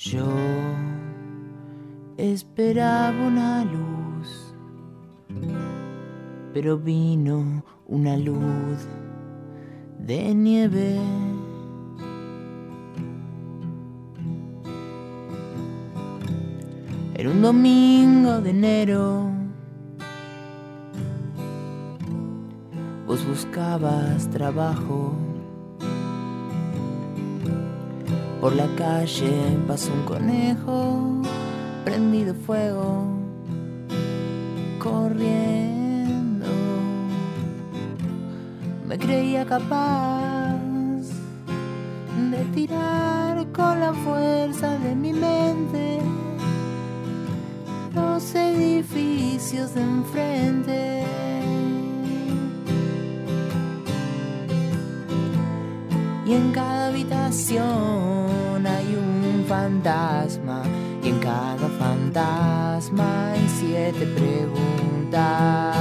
Yo esperaba una luz, pero vino una luz de nieve. Era un domingo de enero. Vos buscabas trabajo. Por la calle pasó un conejo, prendido fuego, corriendo. Me creía capaz de tirar con la fuerza de mi mente los edificios de enfrente. Y en cada habitación hay un fantasma, y en cada fantasma hay 7 preguntas.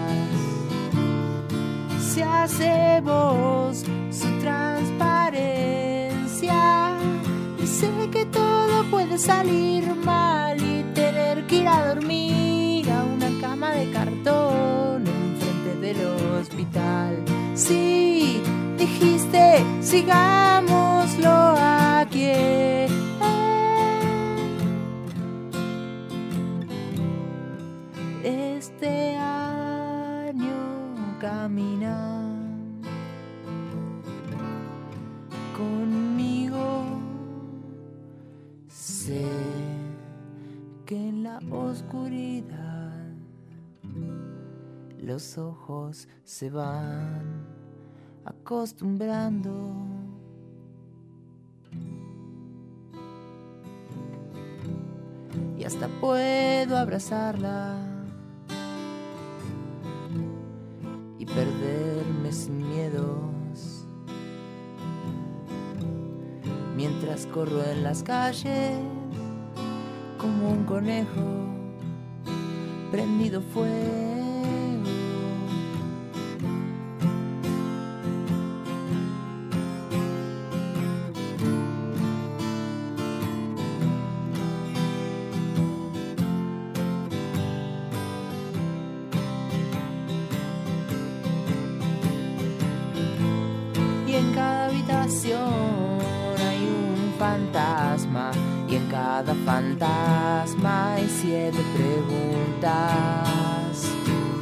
Se hace voz su transparencia, y sé que todo puede salir mal y tener que ir a dormir a una cama de cartón enfrente del hospital. Sí, dijiste, sigámoslo aquí. Este año camina conmigo. Sé que en la oscuridad los ojos se van acostumbrando. Y hasta puedo abrazarla y perderme sin miedos mientras corro en las calles como un conejo prendido fuego. En cada habitación hay un fantasma, y en cada fantasma hay 7 preguntas.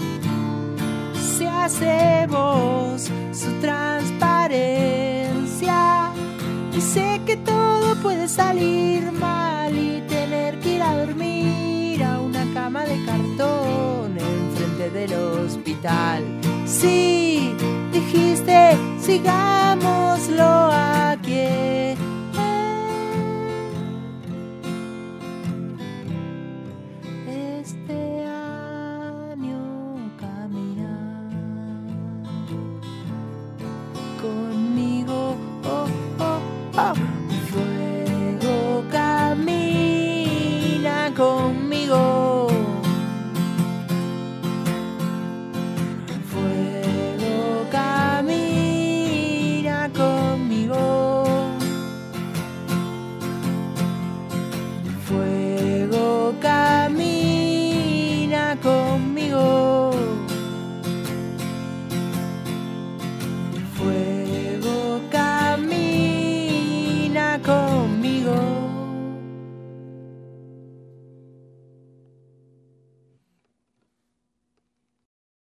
Se hace voz su transparencia, y sé que todo puede salir mal y tener que ir a dormir a una cama de cartón enfrente del hospital. Sí, dijiste, sigamos